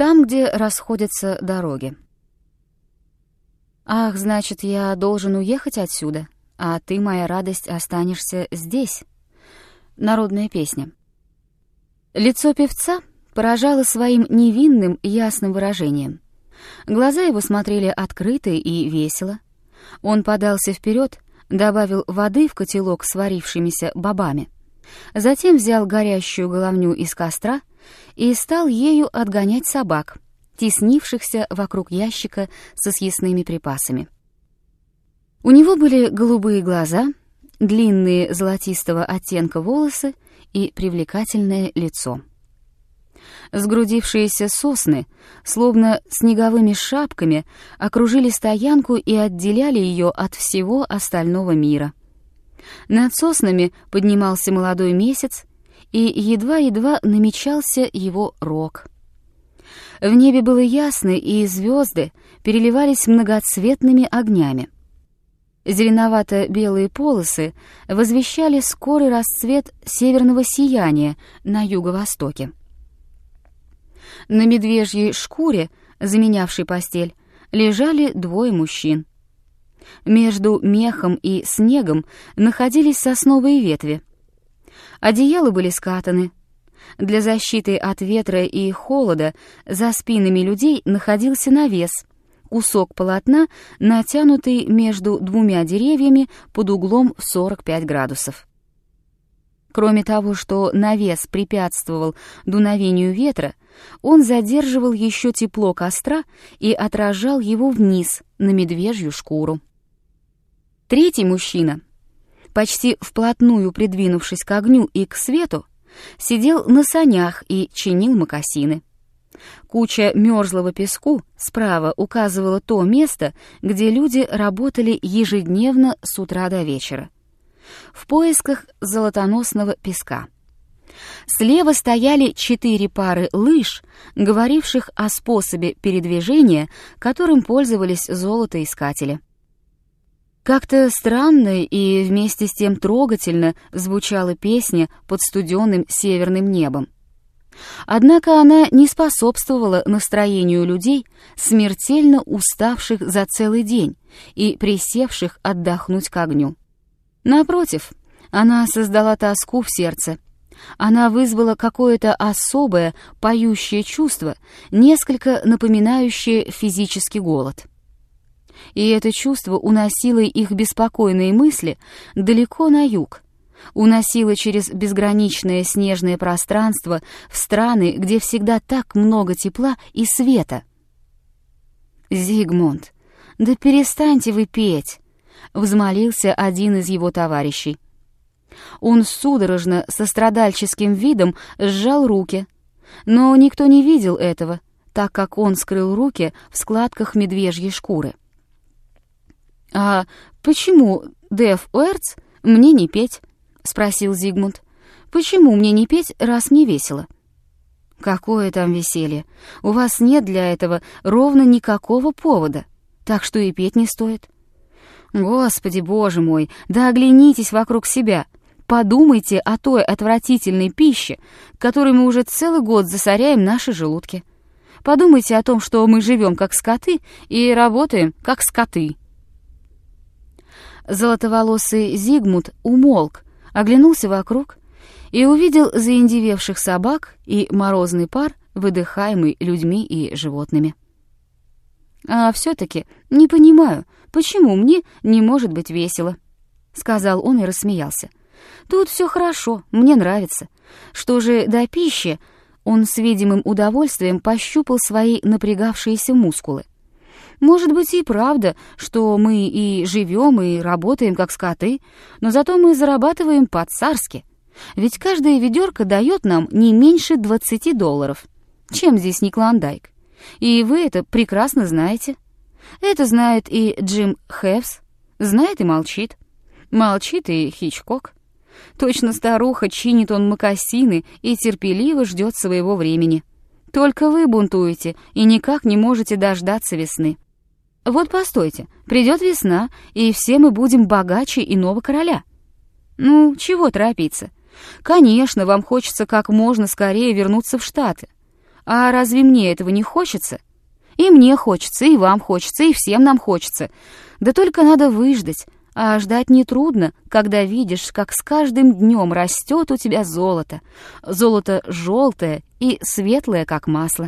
Там, где расходятся дороги. «Ах, значит, я должен уехать отсюда, а ты, моя радость, останешься здесь». Народная песня. Лицо певца поражало своим невинным, ясным выражением. Глаза его смотрели открыто и весело. Он подался вперед, добавил воды в котелок с варившимися бобами. Затем взял горящую головню из костра и стал ею отгонять собак, теснившихся вокруг ящика со съестными припасами. У него были голубые глаза, длинные золотистого оттенка волосы и привлекательное лицо. Сгрудившиеся сосны, словно снеговыми шапками, окружили стоянку и отделяли ее от всего остального мира. Над соснами поднимался молодой месяц, и едва-едва намечался его рог. В небе было ясно, и звезды переливались многоцветными огнями. Зеленовато-белые полосы возвещали скорый расцвет северного сияния на юго-востоке. На медвежьей шкуре, заменявшей постель, лежали двое мужчин. Между мехом и снегом находились сосновые ветви. Одеяла были скатаны. Для защиты от ветра и холода за спинами людей находился навес, кусок полотна, натянутый между двумя деревьями под углом в 45 градусов. Кроме того, что навес препятствовал дуновению ветра, он задерживал еще тепло костра и отражал его вниз на медвежью шкуру. Третий мужчина, почти вплотную придвинувшись к огню и к свету, сидел на санях и чинил мокасины. Куча мерзлого песку справа указывала то место, где люди работали ежедневно с утра до вечера, в поисках золотоносного песка. Слева стояли 4 пары лыж, говоривших о способе передвижения, которым пользовались золотоискатели. Как-то странно и вместе с тем трогательно звучала песня под студеным северным небом. Однако она не способствовала настроению людей, смертельно уставших за целый день и присевших отдохнуть к огню. Напротив, она создала тоску в сердце. Она вызвала какое-то особое поющее чувство, несколько напоминающее физический голод. И это чувство уносило их беспокойные мысли далеко на юг, уносило через безграничное снежное пространство в страны, где всегда так много тепла и света. «Зигмунд, да перестаньте вы петь!» — взмолился один из его товарищей. Он судорожно, со страдальческим видом сжал руки, но никто не видел этого, так как он скрыл руки в складках медвежьей шкуры. «А почему, Деф Уэрц, мне не петь?» — спросил Зигмунд. «Почему мне не петь, раз мне весело?» «Какое там веселье? У вас нет для этого ровно никакого повода, так что и петь не стоит». «Господи, Боже мой, да оглянитесь вокруг себя! Подумайте о той отвратительной пище, которой мы уже целый год засоряем наши желудки. Подумайте о том, что мы живем как скоты и работаем как скоты». Золотоволосый Зигмунд умолк, оглянулся вокруг и увидел заиндевевших собак и морозный пар, выдыхаемый людьми и животными. «А все-таки не понимаю, почему мне не может быть весело?» — сказал он и рассмеялся. «Тут все хорошо, мне нравится. Что же до пищи?» Он с видимым удовольствием пощупал свои напрягавшиеся мускулы. «Может быть и правда, что мы и живем, и работаем как скоты, но зато мы зарабатываем по-царски. Ведь каждая ведерко дает нам не меньше $20. Чем здесь не Клондайк? И вы это прекрасно знаете. Это знает и Джим Хевс, знает и молчит. Молчит и Хичкок. Точно старуха, чинит он мокасины и терпеливо ждет своего времени. Только вы бунтуете и никак не можете дождаться весны. Вот постойте, придет весна, и все мы будем богаче иного короля. Ну, чего торопиться? Конечно, вам хочется как можно скорее вернуться в Штаты. А разве мне этого не хочется? И мне хочется, и вам хочется, и всем нам хочется. Да только надо выждать, а ждать нетрудно, когда видишь, как с каждым днем растет у тебя золото. Золото желтое и светлое, как масло.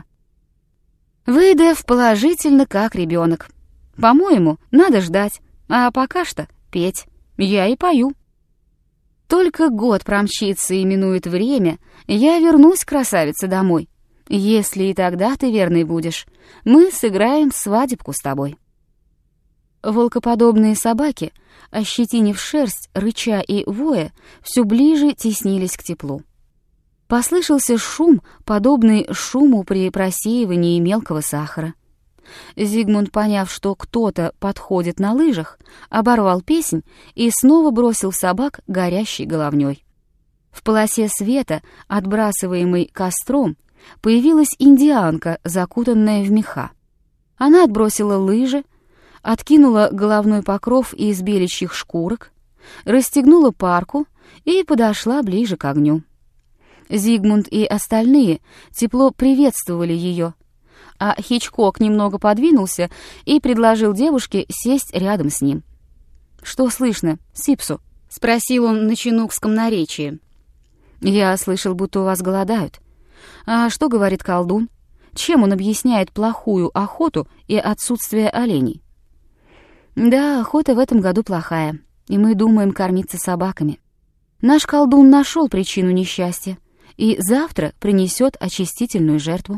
Вы, Дэв, положительно как ребенок. По-моему, надо ждать, а пока что петь. Я и пою. Только год промчится и минует время, я вернусь, красавица, домой. Если и тогда ты верной будешь, мы сыграем свадебку с тобой. Волкоподобные собаки, ощетинив шерсть, рыча и воя, все ближе теснились к теплу. Послышался шум, подобный шуму при просеивании мелкого сахара. Зигмунд, поняв, что кто-то подходит на лыжах, оборвал песнь и снова бросил собак горящей головней. В полосе света, отбрасываемой костром, появилась индианка, закутанная в меха. Она отбросила лыжи, откинула головной покров из беличьих шкурок, расстегнула парку и подошла ближе к огню. Зигмунд и остальные тепло приветствовали ее, а Хичкок немного подвинулся и предложил девушке сесть рядом с ним. «Что слышно, Сипсу?» — спросил он на чинукском наречии. «Я слышал, будто у вас голодают. А что говорит колдун? Чем он объясняет плохую охоту и отсутствие оленей?» «Да, охота в этом году плохая, и мы думаем кормиться собаками. Наш колдун нашел причину несчастья и завтра принесет очистительную жертву».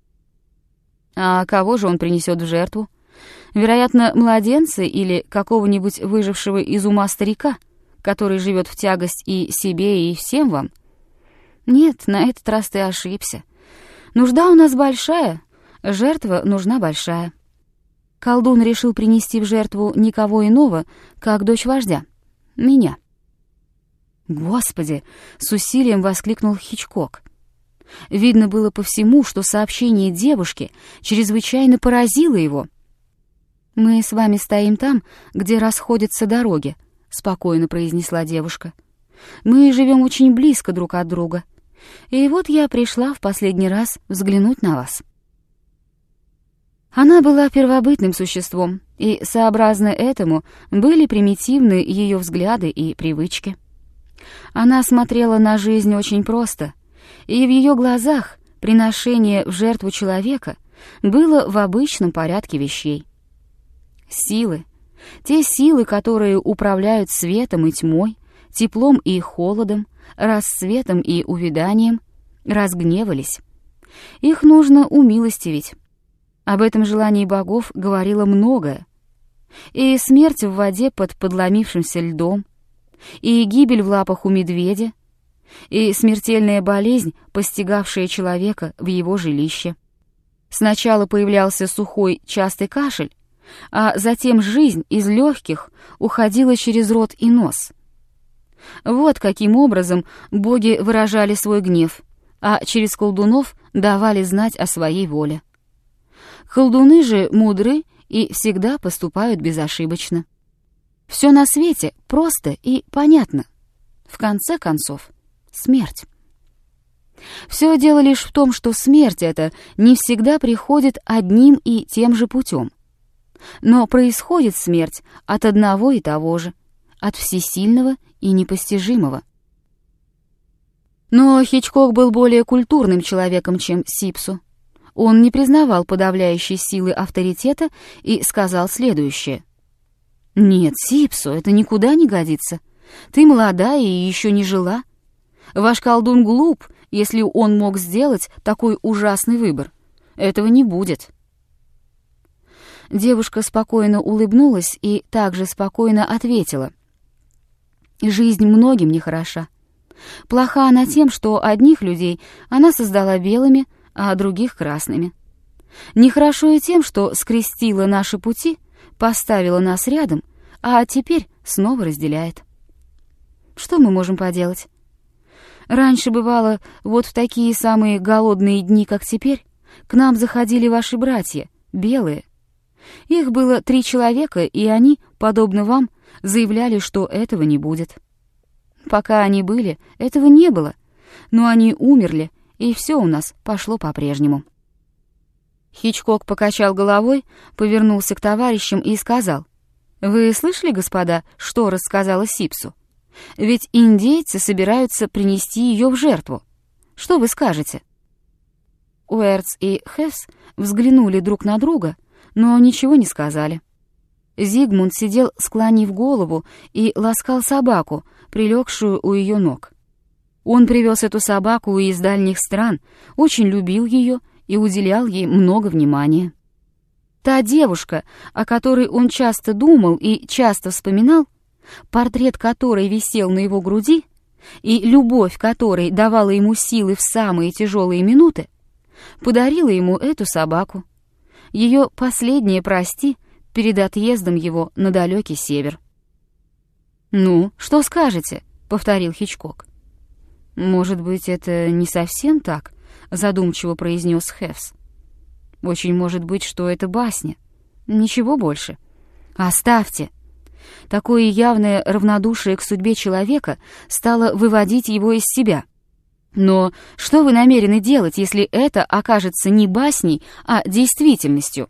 «А кого же он принесет в жертву? Вероятно, младенца или какого-нибудь выжившего из ума старика, который живет в тягость и себе, и всем вам? Нет, на этот раз ты ошибся. Нужда у нас большая, жертва нужна большая. Колдун решил принести в жертву никого иного, как дочь вождя, меня». «Господи!» — с усилием воскликнул Хичкок. Видно было по всему, что сообщение девушки чрезвычайно поразило его. «Мы с вами стоим там, где расходятся дороги», — спокойно произнесла девушка. «Мы живем очень близко друг от друга. И вот я пришла в последний раз взглянуть на вас». Она была первобытным существом, и, сообразно этому, были примитивны ее взгляды и привычки. Она смотрела на жизнь очень просто, и в ее глазах приношение в жертву человека было в обычном порядке вещей. Силы, те силы, которые управляют светом и тьмой, теплом и холодом, рассветом и увяданием, разгневались. Их нужно умилостивить. Об этом желании богов говорило многое. И смерть в воде под подломившимся льдом, и гибель в лапах у медведя, и смертельная болезнь, постигавшая человека в его жилище. Сначала появлялся сухой, частый кашель, а затем жизнь из легких уходила через рот и нос. Вот каким образом боги выражали свой гнев, а через колдунов давали знать о своей воле. Колдуны же мудры и всегда поступают безошибочно. Все на свете просто и понятно. В конце концов, смерть. Все дело лишь в том, что смерть эта не всегда приходит одним и тем же путем. Но происходит смерть от одного и того же, от всесильного и непостижимого. Но Хичкок был более культурным человеком, чем Сипсу. Он не признавал подавляющей силы авторитета и сказал следующее. «Нет, Сипсу, это никуда не годится. Ты молодая и еще не жила. Ваш колдун глуп, если он мог сделать такой ужасный выбор. Этого не будет». Девушка спокойно улыбнулась и также спокойно ответила. «Жизнь многим нехороша. Плоха она тем, что одних людей она создала белыми, а других — красными. Нехорошо и тем, что скрестила наши пути, поставила нас рядом, а теперь снова разделяет. Что мы можем поделать? Раньше бывало, вот в такие самые голодные дни, как теперь, к нам заходили ваши братья, белые. Их было 3 человека, и они, подобно вам, заявляли, что этого не будет. Пока они были, этого не было, но они умерли, и все у нас пошло по-прежнему». Хичкок покачал головой, повернулся к товарищам и сказал: «Вы слышали, господа, что рассказала Сипсу? Ведь индейцы собираются принести ее в жертву. Что вы скажете?» Уэртс и Хефс взглянули друг на друга, но ничего не сказали. Зигмунд сидел, склонив голову, и ласкал собаку, прилегшую у ее ног. Он привез эту собаку из дальних стран, очень любил ее и уделял ей много внимания. Та девушка, о которой он часто думал и часто вспоминал, портрет которой висел на его груди, и любовь которой давала ему силы в самые тяжелые минуты, подарила ему эту собаку. Ее последнее «прости» перед отъездом его на далекий север. «Ну, что скажете?» — повторил Хичкок. «Может быть, это не совсем так?» — задумчиво произнес Хефс. «Очень может быть, что это басня. Ничего больше. Оставьте!» Такое явное равнодушие к судьбе человека стало выводить его из себя. «Но что вы намерены делать, если это окажется не басней, а действительностью?»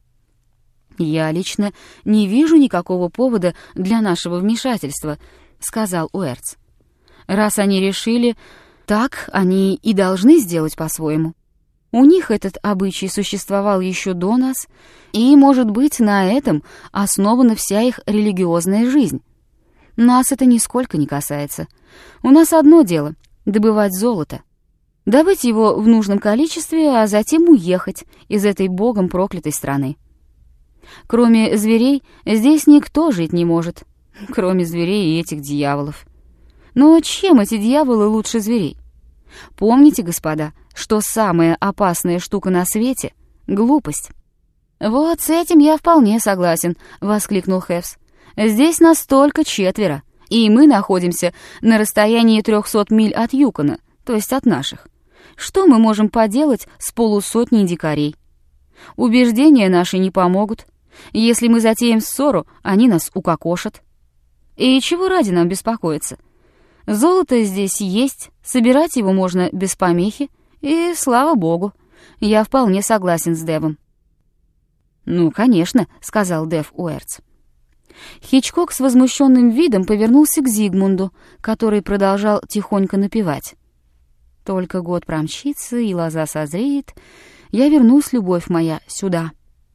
«Я лично не вижу никакого повода для нашего вмешательства», — сказал Уэртс. «Раз они решили, так они и должны сделать по-своему. У них этот обычай существовал еще до нас, и, может быть, на этом основана вся их религиозная жизнь. Нас это нисколько не касается. У нас одно дело — добывать золото, добыть его в нужном количестве, а затем уехать из этой богом проклятой страны. Кроме зверей здесь никто жить не может, кроме зверей и этих дьяволов. Но чем эти дьяволы лучше зверей? Помните, господа, что самая опасная штука на свете — глупость». «Вот с этим я вполне согласен», — воскликнул Хефс. «Здесь нас только 4, и мы находимся на расстоянии 300 миль от Юкона, то есть от наших. Что мы можем поделать с 50 дикарей? Убеждения наши не помогут. Если мы затеем ссору, они нас укокошат. И чего ради нам беспокоиться? Золото здесь есть, собирать его можно без помехи, и слава богу, я вполне согласен с Девом». «Ну, конечно», — сказал Дев Уэртс. Хичкок с возмущенным видом повернулся к Зигмунду, который продолжал тихонько напевать: «Только год промчится, и лоза созреет, я вернусь, любовь моя, сюда».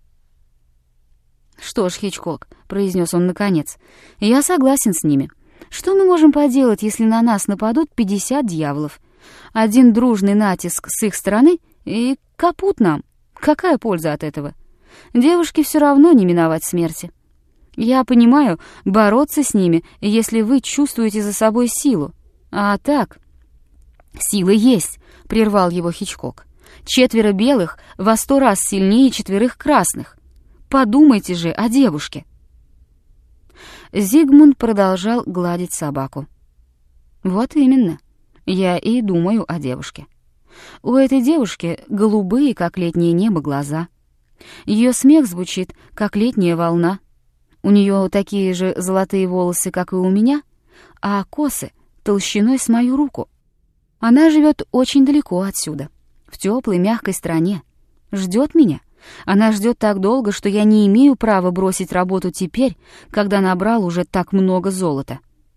«Что ж, Хичкок», — произнес он наконец, — «я согласен с ними. Что мы можем поделать, если на нас нападут 50 дьяволов? Один дружный натиск с их стороны, и капут нам. Какая польза от этого? Девушке все равно не миновать смерти. Я понимаю, бороться с ними, если вы чувствуете за собой силу. А так...» «Сила есть», — прервал его Хичкок. 4 белых во 100 раз сильнее 4 красных. Подумайте же о девушке». Зигмунд продолжал гладить собаку. «Вот именно. Я и думаю о девушке. У этой девушки голубые, как летнее небо, глаза. Ее смех звучит, как летняя волна. У нее такие же золотые волосы, как и у меня, а косы толщиной с мою руку. Она живет очень далеко отсюда, в теплой, мягкой стране. Ждет меня. Она ждет так долго, что я не имею права бросить работу теперь, когда набрал уже так много золота.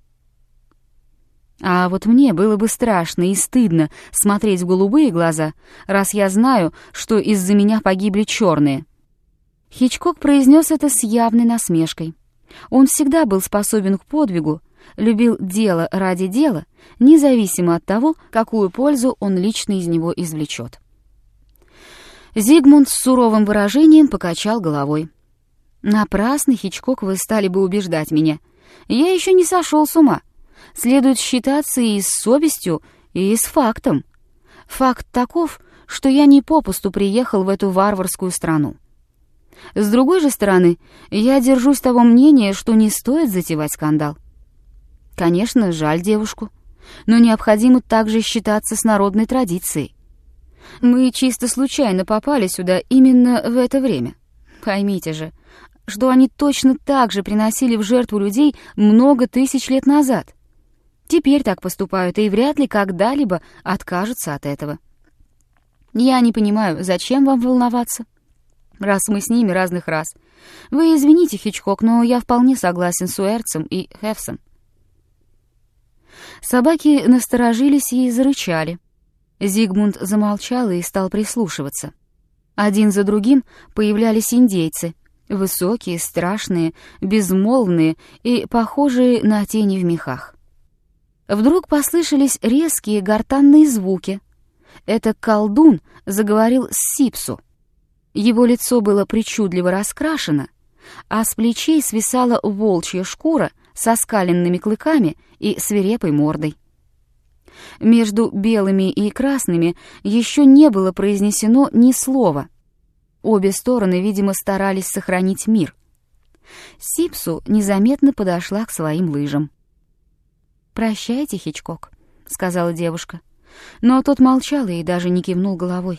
А вот мне было бы страшно и стыдно смотреть в голубые глаза, раз я знаю, что из-за меня погибли черные». Хичкок произнес это с явной насмешкой. Он всегда был способен к подвигу, любил дело ради дела, независимо от того, какую пользу он лично из него извлечет. Зигмунд с суровым выражением покачал головой. «Напрасно, Хичкок, вы стали бы убеждать меня. Я еще не сошел с ума. Следует считаться и с совестью, и с фактом. Факт таков, что я не попусту приехал в эту варварскую страну. С другой же стороны, я держусь того мнения, что не стоит затевать скандал. Конечно, жаль девушку, но необходимо также считаться с народной традицией. Мы чисто случайно попали сюда именно в это время. Поймите же, что они точно так же приносили в жертву людей много тысяч лет назад. Теперь так поступают и вряд ли когда-либо откажутся от этого. Я не понимаю, зачем вам волноваться, раз мы с ними разных рас. Вы извините, Хичкок, но я вполне согласен с Уэртсом и Хефсом». Собаки насторожились и зарычали. Зигмунд замолчал и стал прислушиваться. Один за другим появлялись индейцы, высокие, страшные, безмолвные и похожие на тени в мехах. Вдруг послышались резкие гортанные звуки. Это колдун заговорил с Сипсу. Его лицо было причудливо раскрашено, а с плечей свисала волчья шкура со скаленными клыками и свирепой мордой. Между белыми и красными еще не было произнесено ни слова. Обе стороны, видимо, старались сохранить мир. Сипсу незаметно подошла к своим лыжам. «Прощайте, Хичкок», — сказала девушка, но тот молчал и даже не кивнул головой.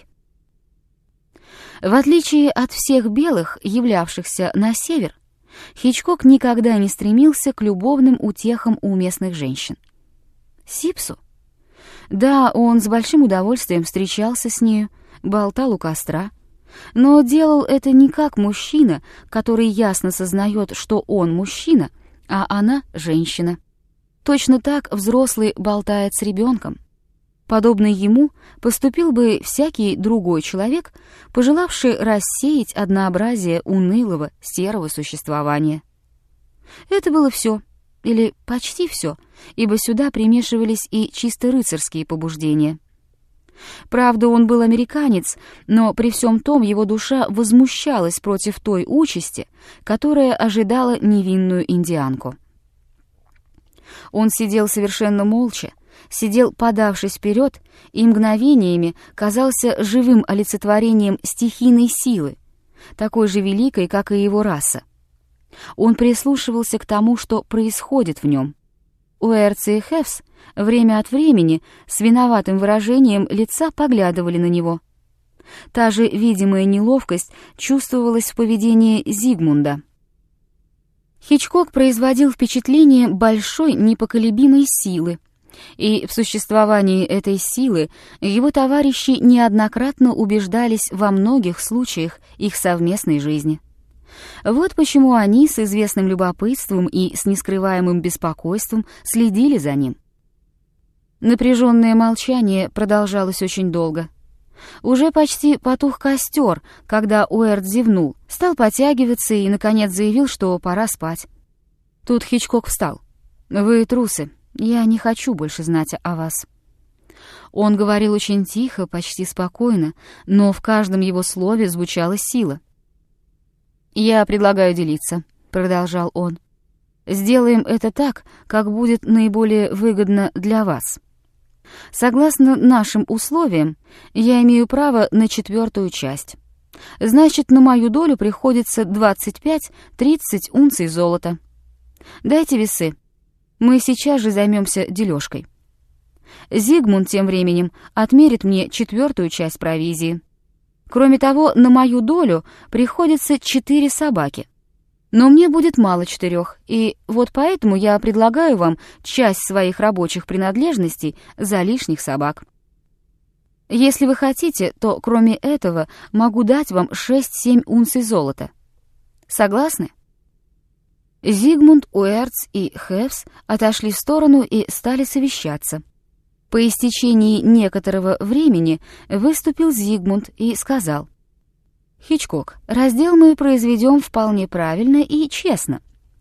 В отличие от всех белых, являвшихся на север, Хичкок никогда не стремился к любовным утехам у местных женщин. Сипсу? Да, он с большим удовольствием встречался с нею, болтал у костра, но делал это не как мужчина, который ясно сознает, что он мужчина, а она женщина. Точно так взрослый болтает с ребенком. Подобно ему поступил бы всякий другой человек, пожелавший рассеять однообразие унылого, серого существования. Это было все, или почти все, ибо сюда примешивались и чисто рыцарские побуждения. Правда, он был американец, но при всем том его душа возмущалась против той участи, которая ожидала невинную индианку. Он сидел совершенно молча, сидел, подавшись вперед, и мгновениями казался живым олицетворением стихийной силы, такой же великой, как и его раса. Он прислушивался к тому, что происходит в нем. Уэртс и Хефс время от времени с виноватым выражением лица поглядывали на него. Та же видимая неловкость чувствовалась в поведении Зигмунда. Хичкок производил впечатление большой непоколебимой силы, и в существовании этой силы его товарищи неоднократно убеждались во многих случаях их совместной жизни. Вот почему они с известным любопытством и с нескрываемым беспокойством следили за ним. Напряженное молчание продолжалось очень долго. Уже почти потух костер, когда Уэрт зевнул, стал потягиваться и, наконец, заявил, что пора спать. Тут Хичкок встал. «Вы трусы. Я не хочу больше знать о вас». Он говорил очень тихо, почти спокойно, но в каждом его слове звучала сила. «Я предлагаю делиться», — продолжал он. «Сделаем это так, как будет наиболее выгодно для вас. Согласно нашим условиям, я имею право на 4-ю часть. Значит, на мою долю приходится 25-30 унций золота. Дайте весы. Мы сейчас же займемся дележкой. Зигмунд тем временем отмерит мне 4-ю часть провизии. Кроме того, на мою долю приходится 4 собаки. Но мне будет мало 4, и вот поэтому я предлагаю вам часть своих рабочих принадлежностей за лишних собак. Если вы хотите, то кроме этого могу дать вам 6-7 унций золота. Согласны?» Зигмунд, Уэртс и Хефс отошли в сторону и стали совещаться. По истечении некоторого времени выступил Зигмунд и сказал: «Хичкок, раздел мы произведем вполне правильно и честно.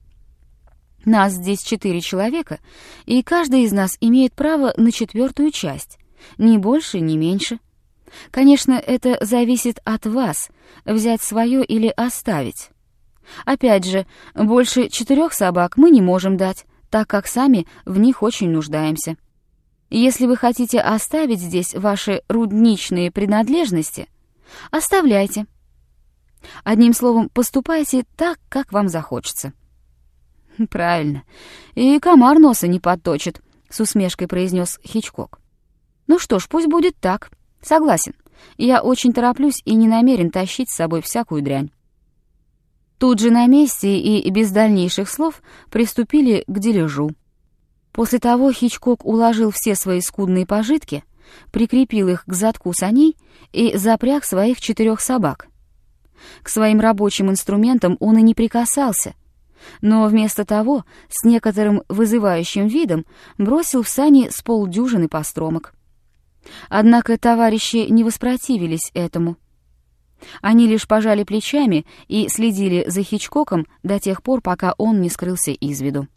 Нас здесь 4 человека, и каждый из нас имеет право на 4-ю часть, ни больше, ни меньше. Конечно, это зависит от вас, взять свое или оставить. Опять же, больше 4 собак мы не можем дать, так как сами в них очень нуждаемся. Если вы хотите оставить здесь ваши рудничные принадлежности, оставляйте. Одним словом, поступайте так, как вам захочется». «Правильно. И комар носа не подточит», — с усмешкой произнес Хичкок. «Ну что ж, пусть будет так. Согласен. Я очень тороплюсь и не намерен тащить с собой всякую дрянь». Тут же на месте и без дальнейших слов приступили к дележу. После того Хичкок уложил все свои скудные пожитки, прикрепил их к задку саней и запряг своих 4 собак. К своим рабочим инструментам он и не прикасался, но вместо того с некоторым вызывающим видом бросил в сани с полдюжины постромок. Однако товарищи не воспротивились этому. Они лишь пожали плечами и следили за Хичкоком до тех пор, пока он не скрылся из виду.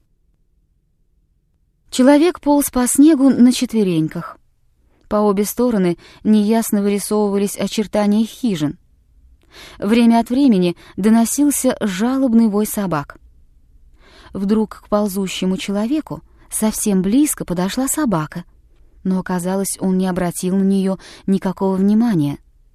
Человек полз по снегу на четвереньках. По обе стороны неясно вырисовывались очертания хижин. Время от времени доносился жалобный вой собак. Вдруг к ползущему человеку совсем близко подошла собака, но, казалось, он не обратил на нее никакого внимания.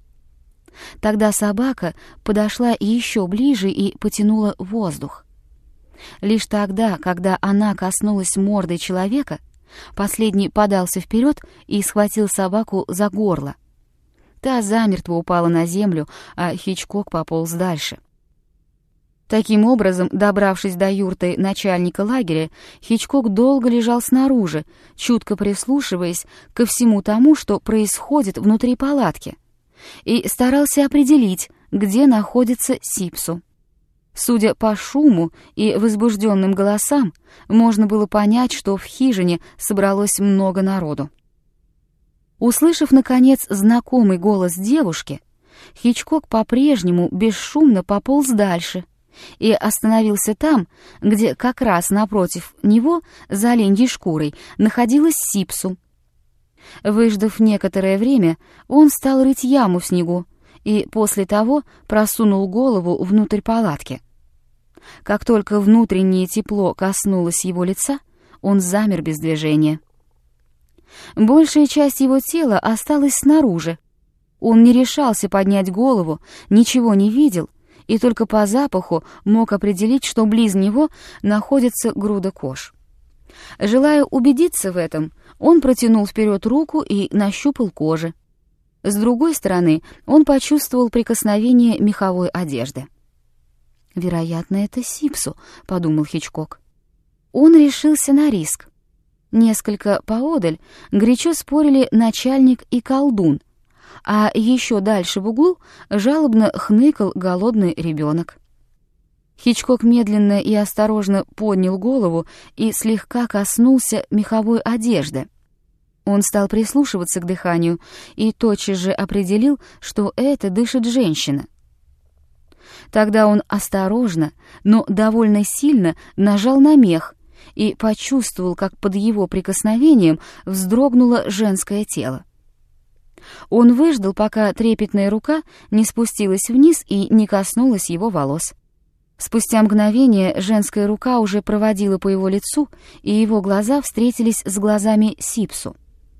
Тогда собака подошла еще ближе и потянула воздух. Лишь тогда, когда она коснулась мордой человека, последний подался вперед и схватил собаку за горло. Та замертво упала на землю, а Хичкок пополз дальше. Таким образом, добравшись до юрты начальника лагеря, Хичкок долго лежал снаружи, чутко прислушиваясь ко всему тому, что происходит внутри палатки, и старался определить, где находится Сипсу. Судя по шуму и возбужденным голосам, можно было понять, что в хижине собралось много народу. Услышав, наконец, знакомый голос девушки, Хичкок по-прежнему бесшумно пополз дальше и остановился там, где как раз напротив него, за оленьей шкурой, находилась Сипсу. Выждав некоторое время, он стал рыть яму в снегу и после того просунул голову внутрь палатки. Как только внутреннее тепло коснулось его лица, он замер без движения. Большая часть его тела осталась снаружи. Он не решался поднять голову, ничего не видел, и только по запаху мог определить, что близ него находится груда кож. Желая убедиться в этом, он протянул вперед руку и нащупал кожи. С другой стороны, он почувствовал прикосновение меховой одежды. «Вероятно, это Сипсу», — подумал Хичкок. Он решился на риск. Несколько поодаль горячо спорили начальник и колдун, а еще дальше в углу жалобно хныкал голодный ребенок. Хичкок медленно и осторожно поднял голову и слегка коснулся меховой одежды. Он стал прислушиваться к дыханию и тотчас же определил, что это дышит женщина. Тогда он осторожно, но довольно сильно нажал на мех и почувствовал, как под его прикосновением вздрогнуло женское тело. Он выждал, пока трепетная рука не спустилась вниз и не коснулась его волос. Спустя мгновение женская рука уже проводила по его лицу, и его глаза встретились с глазами Сипсу.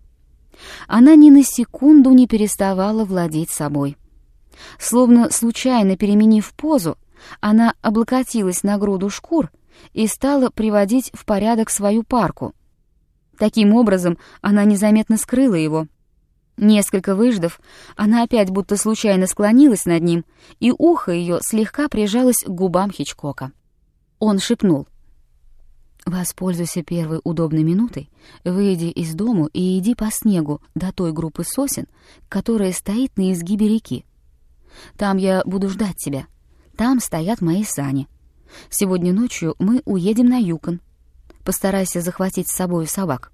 Она ни на секунду не переставала владеть собой. Словно случайно переменив позу, она облокотилась на груду шкур и стала приводить в порядок свою парку. Таким образом, она незаметно скрыла его. Несколько выждав, она опять будто случайно склонилась над ним, и ухо ее слегка прижалось к губам Хичкока. Он шепнул: «Воспользуйся первой удобной минутой, выйди из дому и иди по снегу до той группы сосен, которая стоит на изгибе реки. Там я буду ждать тебя. Там стоят мои сани. Сегодня ночью мы уедем на Юкон. Постарайся захватить с собой собак».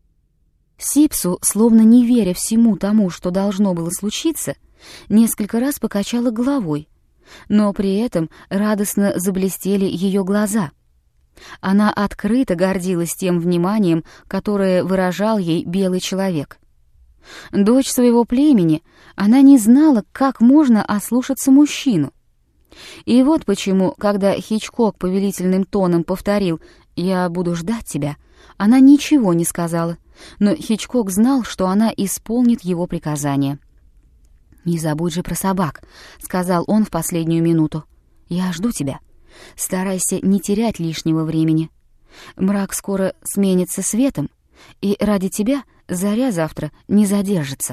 Сипсу, словно не веря всему тому, что должно было случиться, несколько раз покачала головой, но при этом радостно заблестели ее глаза. Она открыто гордилась тем вниманием, которое выражал ей белый человек. Дочь своего племени, она не знала, как можно ослушаться мужчину. И вот почему, когда Хичкок повелительным тоном повторил «Я буду ждать тебя», она ничего не сказала, но Хичкок знал, что она исполнит его приказание. «Не забудь же про собак», — сказал он в последнюю минуту. «Я жду тебя. Старайся не терять лишнего времени. Мрак скоро сменится светом, и ради тебя заря завтра не задержится».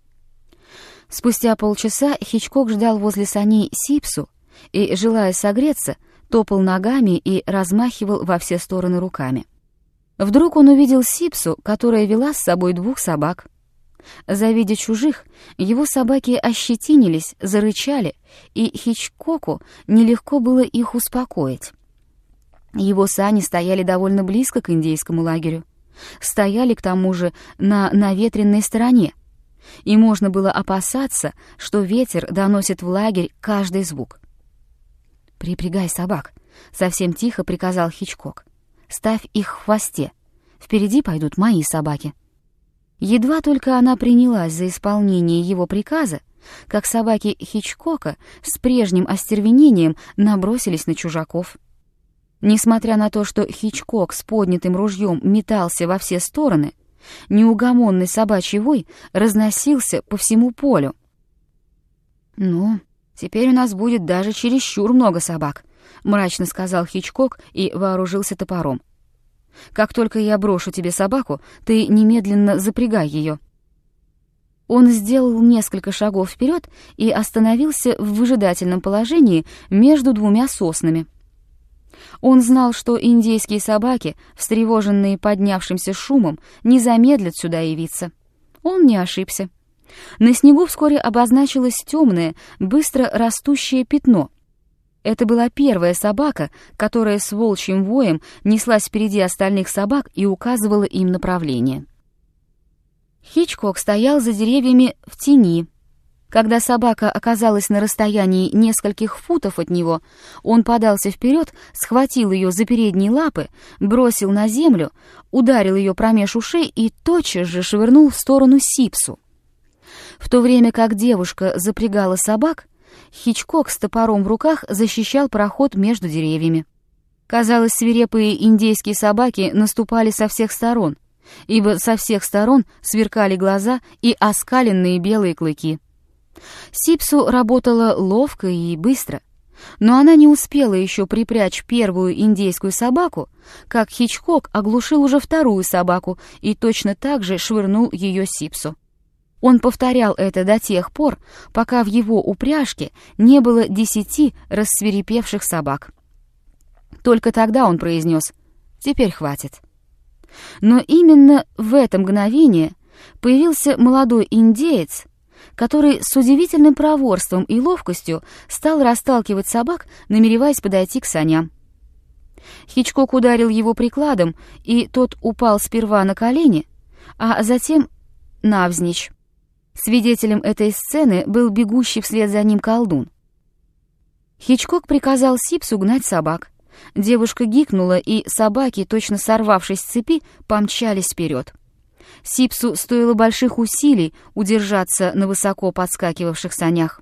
Спустя полчаса Хичкок ждал возле саней Сипсу и, желая согреться, топал ногами и размахивал во все стороны руками. Вдруг он увидел Сипсу, которая вела с собой 2 собак. Завидя чужих, его собаки ощетинились, зарычали, и Хичкоку нелегко было их успокоить. Его сани стояли довольно близко к индейскому лагерю. Стояли, к тому же, на наветренной стороне, и можно было опасаться, что ветер доносит в лагерь каждый звук. «Припрягай собак», — совсем тихо приказал Хичкок. «Ставь их в хвосте. Впереди пойдут мои собаки». Едва только она принялась за исполнение его приказа, как собаки Хичкока с прежним остервенением набросились на чужаков. Несмотря на то, что Хичкок с поднятым ружьем метался во все стороны, неугомонный собачий вой разносился по всему полю. «Ну, теперь у нас будет даже чересчур много собак», — мрачно сказал Хичкок и вооружился топором. «Как только я брошу тебе собаку, ты немедленно запрягай ее». Он сделал несколько шагов вперед и остановился в выжидательном положении между двумя соснами. Он знал, что индейские собаки, встревоженные поднявшимся шумом, не замедлят сюда явиться. Он не ошибся. На снегу вскоре обозначилось темное, быстро растущее пятно. Это была первая собака, которая с волчьим воем неслась впереди остальных собак и указывала им направление. Хичкок стоял за деревьями в тени. Когда собака оказалась на расстоянии нескольких футов от него, он подался вперед, схватил ее за передние лапы, бросил на землю, ударил ее промеж ушей и тотчас же швырнул в сторону Сипсу. В то время как девушка запрягала собак, Хичкок с топором в руках защищал проход между деревьями. Казалось, свирепые индейские собаки наступали со всех сторон, ибо со всех сторон сверкали глаза и оскаленные белые клыки. Сипсу работала ловко и быстро, но она не успела еще припрячь первую индейскую собаку, как Хичкок оглушил уже вторую собаку и точно так же швырнул ее Сипсу. Он повторял это до тех пор, пока в его упряжке не было 10 рассвирепевших собак. Только тогда он произнес: «Теперь хватит». Но именно в это мгновение появился молодой индеец, который с удивительным проворством и ловкостью стал расталкивать собак, намереваясь подойти к саням. Хичкок ударил его прикладом, и тот упал сперва на колени, а затем навзничь. Свидетелем этой сцены был бегущий вслед за ним колдун. Хичкок приказал Сипсу гнать собак. Девушка гикнула, и собаки, точно сорвавшись с цепи, помчались вперед. Сипсу стоило больших усилий удержаться на высоко подскакивавших санях.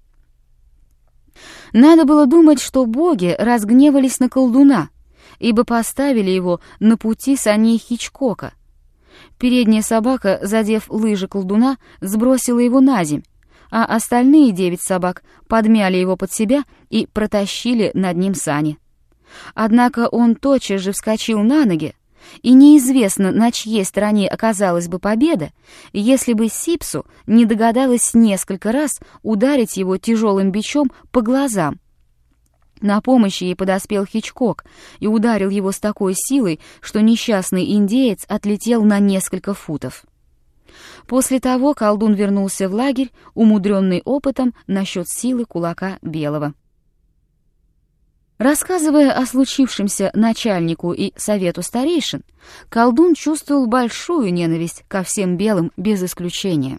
Надо было думать, что боги разгневались на колдуна, ибо поставили его на пути саней Хичкока. Передняя собака, задев лыжи колдуна, сбросила его на земь, а остальные 9 собак подмяли его под себя и протащили над ним сани. Однако он тотчас же вскочил на ноги, и неизвестно, на чьей стороне оказалась бы победа, если бы Сипсу не догадалась несколько раз ударить его тяжелым бичом по глазам. На помощь ей подоспел Хичкок и ударил его с такой силой, что несчастный индеец отлетел на несколько футов. После того колдун вернулся в лагерь, умудренный опытом насчет силы кулака Белого. Рассказывая о случившемся начальнику и совету старейшин, колдун чувствовал большую ненависть ко всем белым без исключения.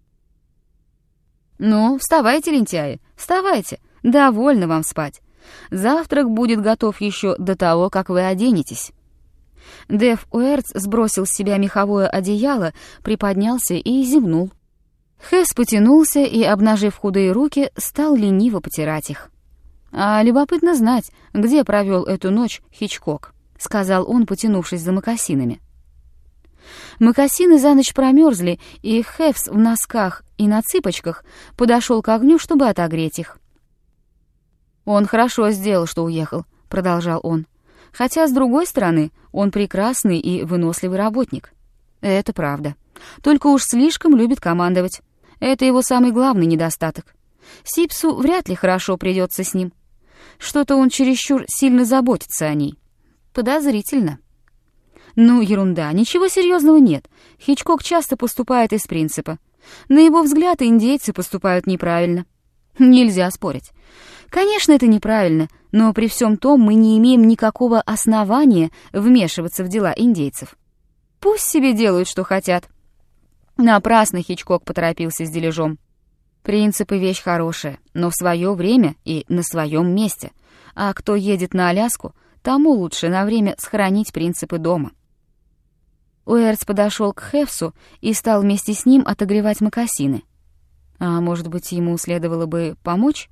«Ну, вставайте, лентяи, вставайте, довольно вам спать. Завтрак будет готов еще до того, как вы оденетесь». Дэв Уэртс сбросил с себя меховое одеяло, приподнялся и зевнул. Хэс потянулся и, обнажив худые руки, стал лениво потирать их. «А любопытно знать, где провел эту ночь Хичкок», — сказал он, потянувшись за мокасинами. Мокасины за ночь промерзли, и Хэвс в носках и на цыпочках подошел к огню, чтобы отогреть их. «Он хорошо сделал, что уехал», — продолжал он. «Хотя, с другой стороны, он прекрасный и выносливый работник». «Это правда. Только уж слишком любит командовать. Это его самый главный недостаток. Сипсу вряд ли хорошо придется с ним. Что-то он чересчур сильно заботится о ней. Подозрительно». «Ну, ерунда, ничего серьезного нет. Хичкок часто поступает из принципа. На его взгляд, индейцы поступают неправильно. Нельзя спорить. Конечно, это неправильно, но при всем том мы не имеем никакого основания вмешиваться в дела индейцев. Пусть себе делают, что хотят. Напрасно Хичкок поторопился с дележом. Принципы — вещь хорошая, но в свое время и на своем месте. А кто едет на Аляску, тому лучше на время сохранить принципы дома. Уэртс подошел к Хефсу и стал вместе с ним отогревать мокасины. А может быть, ему следовало бы помочь?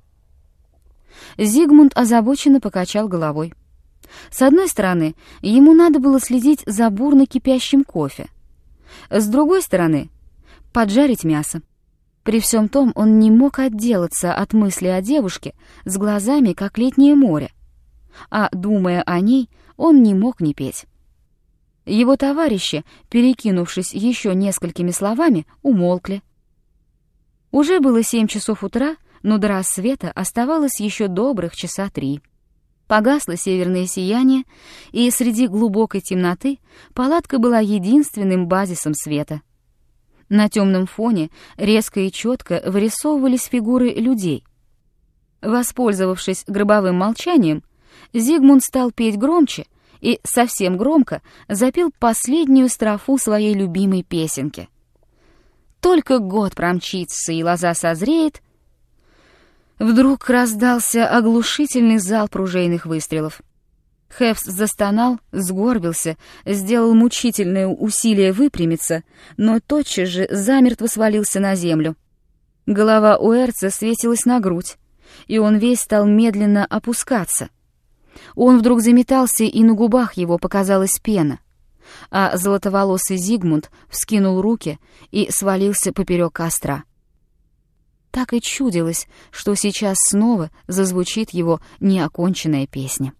Зигмунд озабоченно покачал головой. С одной стороны, ему надо было следить за бурно кипящим кофе. С другой стороны, поджарить мясо. При всем том он не мог отделаться от мысли о девушке с глазами, как летнее море. А, думая о ней, он не мог не петь. Его товарищи, перекинувшись еще несколькими словами, умолкли. Уже было 7 часов утра, но до рассвета оставалось еще добрых часа 3. Погасло северное сияние, и среди глубокой темноты палатка была единственным базисом света. На темном фоне резко и четко вырисовывались фигуры людей. Воспользовавшись гробовым молчанием, Зигмунд стал петь громче и совсем громко запел последнюю строфу своей любимой песенки. «Только год промчится, и лоза созреет». Вдруг раздался оглушительный залп ружейных выстрелов. Хефс застонал, сгорбился, сделал мучительное усилие выпрямиться, но тотчас же замертво свалился на землю. Голова Уэртса свесилась на грудь, и он весь стал медленно опускаться. Он вдруг заметался, и на губах его показалась пена, а золотоволосый Зигмунд вскинул руки и свалился поперек костра. Так и чудилось, что сейчас снова зазвучит его неоконченная песня.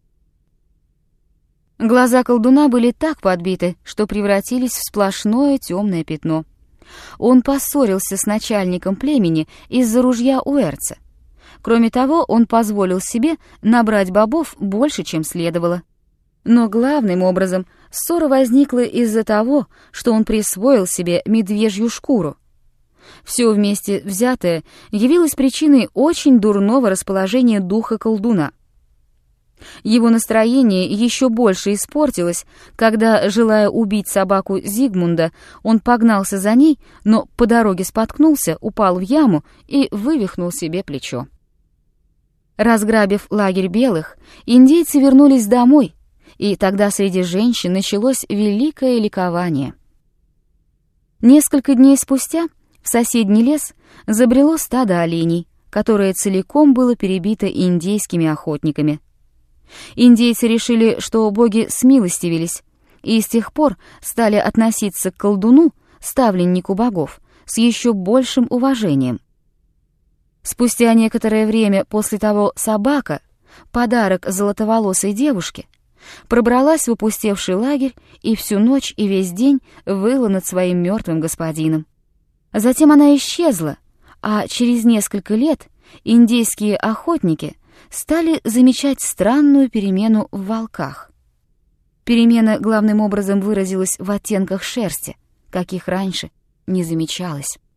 Глаза колдуна были так подбиты, что превратились в сплошное темное пятно. Он поссорился с начальником племени из-за ружья Уэртса. Кроме того, он позволил себе набрать бобов больше, чем следовало. Но главным образом ссора возникла из-за того, что он присвоил себе медвежью шкуру. Все вместе взятое явилось причиной очень дурного расположения духа колдуна. Его настроение еще больше испортилось, когда, желая убить собаку Зигмунда, он погнался за ней, но по дороге споткнулся, упал в яму и вывихнул себе плечо. Разграбив лагерь белых, индейцы вернулись домой, и тогда среди женщин началось великое ликование. Несколько дней спустя в соседний лес забрело стадо оленей, которое целиком было перебито индейскими охотниками. Индейцы решили, что боги смилостивились, и с тех пор стали относиться к колдуну, ставленнику богов, с еще большим уважением. Спустя некоторое время после того собака, подарок золотоволосой девушке, пробралась в опустевший лагерь и всю ночь и весь день выла над своим мертвым господином. Затем она исчезла, а через несколько лет индейские охотники стали замечать странную перемену в волках. Перемена главным образом выразилась в оттенках шерсти, каких раньше не замечалось.